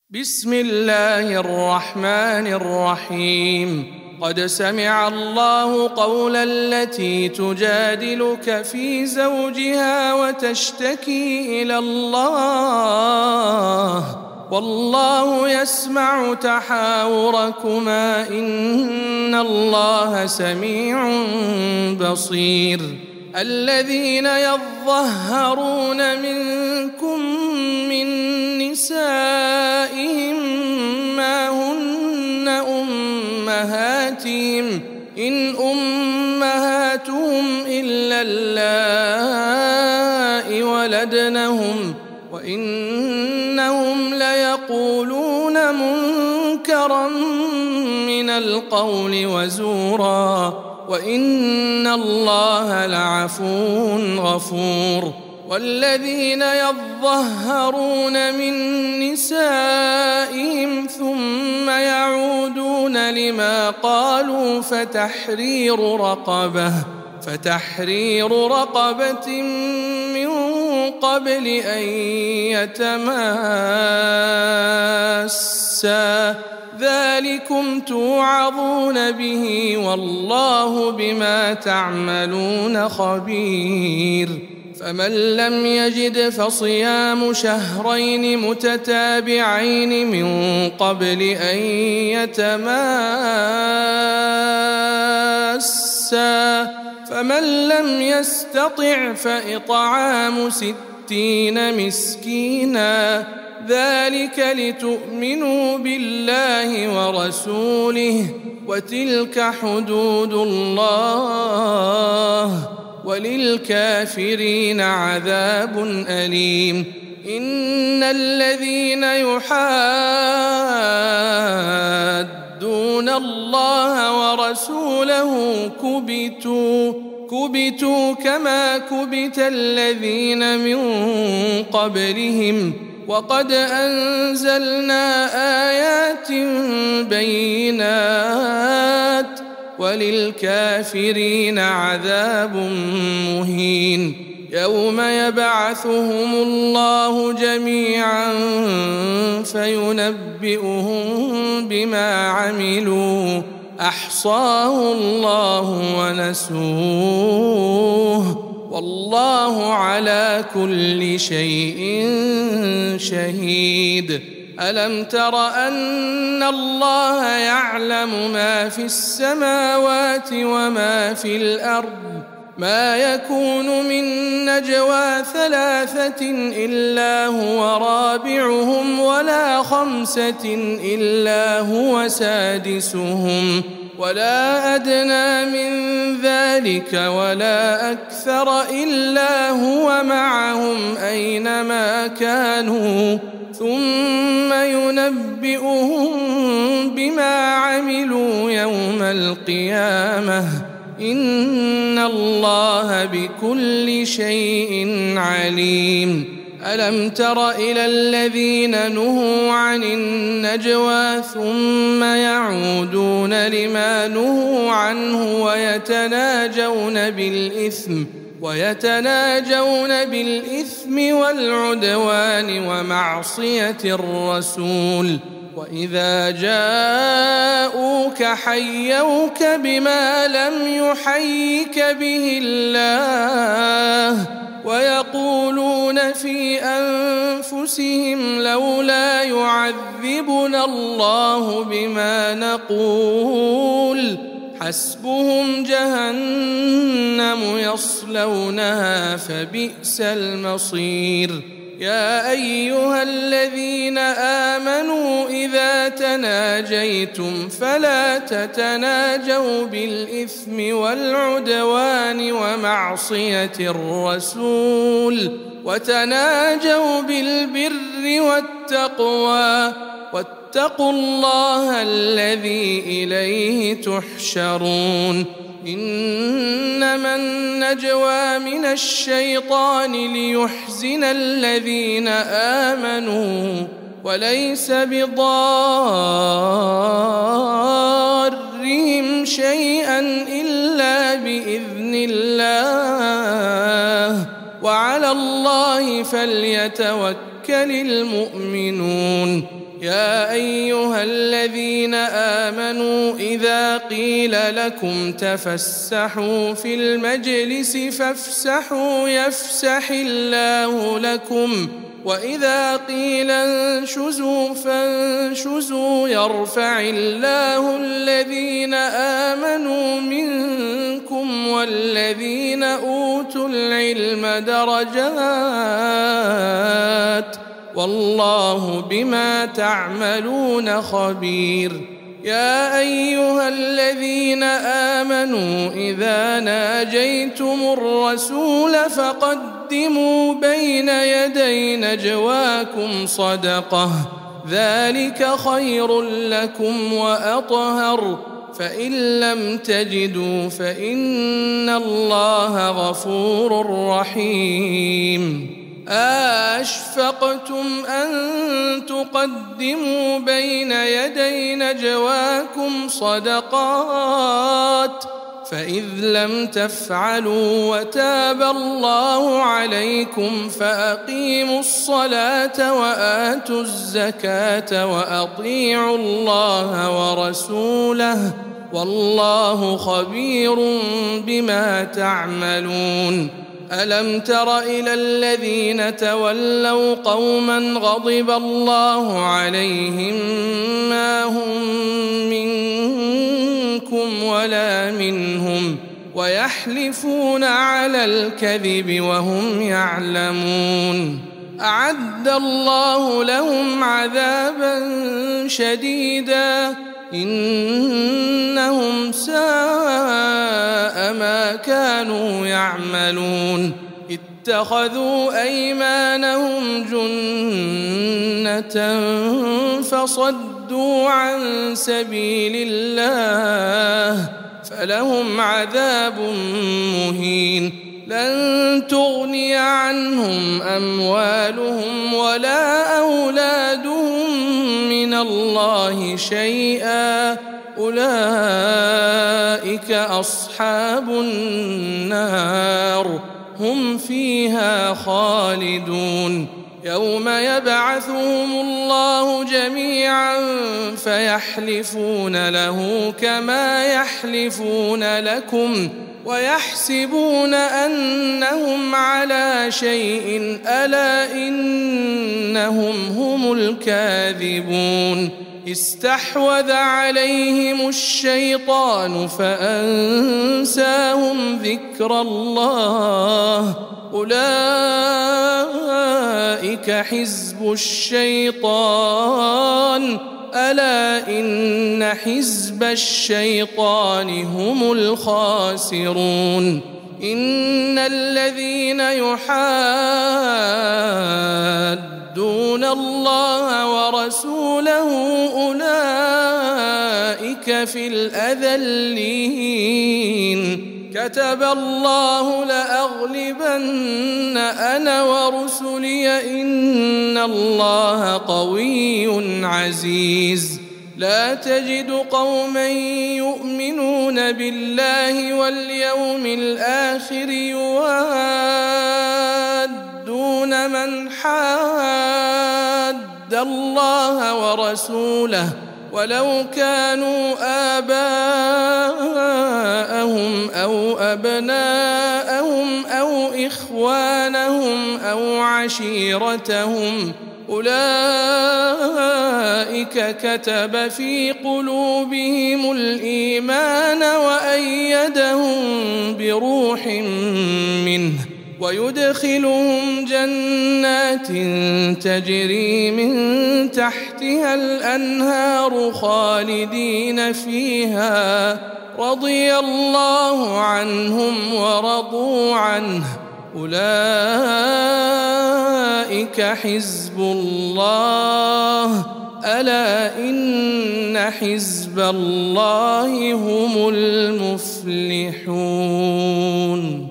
بسم الله الرحمن الرحيم. قد سمع الله قول التي تجادلك في زوجها وتشتكي إلى الله والله يسمع تحاوركما إن الله سميع بصير. الذين يظهرون منكم من نسائهم ما هن أمهاتهم إن أمهاتهم إلا اللائي ولدنهم وإنهم ليقولون منكرا من القول وزورا وإن الله لعفو غفور. والذين يظهرون من نسائهم ثم يعودون لما قالوا فتحرير رقبة من قبل أن يتماسا ذلكم توعظون به والله بما تعملون خبير. فمن لم يجد فصيام شهرين متتابعين من قبل أن يتماسا فمن لم يستطع فإطعام 60 مسكينا ذلك لتؤمنوا بالله ورسوله وتلك حدود الله وللكافرين عذاب أليم. إن الذين يحادون الله ورسوله كبتوا كما كبت الذين من قبلهم وقد أنزلنا آيات بينات وللكافرين عذاب مهين. يوم يبعثهم الله جميعا فينبئهم بما عملوا أحصاه الله ونسوه والله على كل شيء شهيد. ألم تر أن الله يعلم ما في السماوات وما في الأرض ما يكون من نجوى 3 إلا هو رابعهم ولا 5 إلا هو سادسهم ولا أدنى من ذلك ولا أكثر إلا هو معهم أينما كانوا ثم ينبئهم بما عملوا يوم القيامة إن الله بكل شيء عليم. ألم تر إلى الذين نهوا عن النجوى ثم يعودون لما نهوا عنه ويتناجون بالإثم والعدوان ومعصية الرسول وإذا جاءوك حيوك بما لم يحيك به الله ويقولون في أنفسهم لولا يعذبنا الله بما نقول حسبهم جهنم يصلونها فبئس المصير. يا أيها الذين آمنوا إذا تناجيتم فلا تتناجوا بالإثم والعدوان ومعصية الرسول وتناجوا بالبر والتقوى واتقوا الله الذي إليه تحشرون. إنما النجوى من الشيطان ليحزن الذين آمنوا وليس بضارهم شيئا إلا بإذن الله وعلى الله فليتوكل المؤمنون. يا أيها الذين آمنوا إذا قيل لكم تفسحوا في المجلس فافسحوا يفسح الله لكم وإذا قيل انشزوا فانشزوا يرفع الله الذين آمنوا منكم والذين أوتوا العلم درجات والله بما تعملون خبير. يا أيها الذين آمنوا إذا ناجيتم الرسول فقدموا بين يدي نجواكم صدقة ذلك خير لكم وأطهر فإن لم تجدوا فإن الله غفور رحيم. أشفقتم أن تقدموا بين يدي نجواكم صدقات فإذ لم تفعلوا وتاب الله عليكم فأقيموا الصلاة وآتوا الزكاة وأطيعوا الله ورسوله والله خبير بما تعملون. ألم تر إلى الذين تولوا قوما غضب الله عليهم ما هم منكم ولا منهم ويحلفون على الكذب وهم يعلمون أعد الله لهم عذابا شديدا إنهم ساء ما كانوا يعملون اتخذوا أيمانهم جنة فصدوا عن سبيل الله فلهم عذاب مهين لن تغني عنهم أموالهم ولا أولادهم من الله شيئا أولئك أصحاب النار هم فيها خالدون. يوم يبعثهم الله جميعا فيحلفون له كما يحلفون لكم ويحسبون أنهم على شيء ألا إنهم هم الكاذبون. استحوذ عليهم الشيطان فأنساهم ذكر الله أولئك حزب الشيطان ألا إن حزب الشيطان هم الخاسرون. إن الذين يحادون الله ورسوله أولئك في الأذلين كتب الله لأغلبن أنا ورسلي إن الله قوي عزيز. لا تجد قوما يؤمنون بالله واليوم الآخر يوادون من حاد الله ورسوله ولو كانوا آباءهم أو أبناءهم أو إخوانهم أو عشيرتهم أولئك كتب في قلوبهم الإيمان وأيدهم بروح منه ويدخلهم جنات تجري من تحتها الأنهار خالدين فيها رضي الله عنهم ورضوا عنه أولئك حزب الله ألا إن حزب الله هم المفلحون.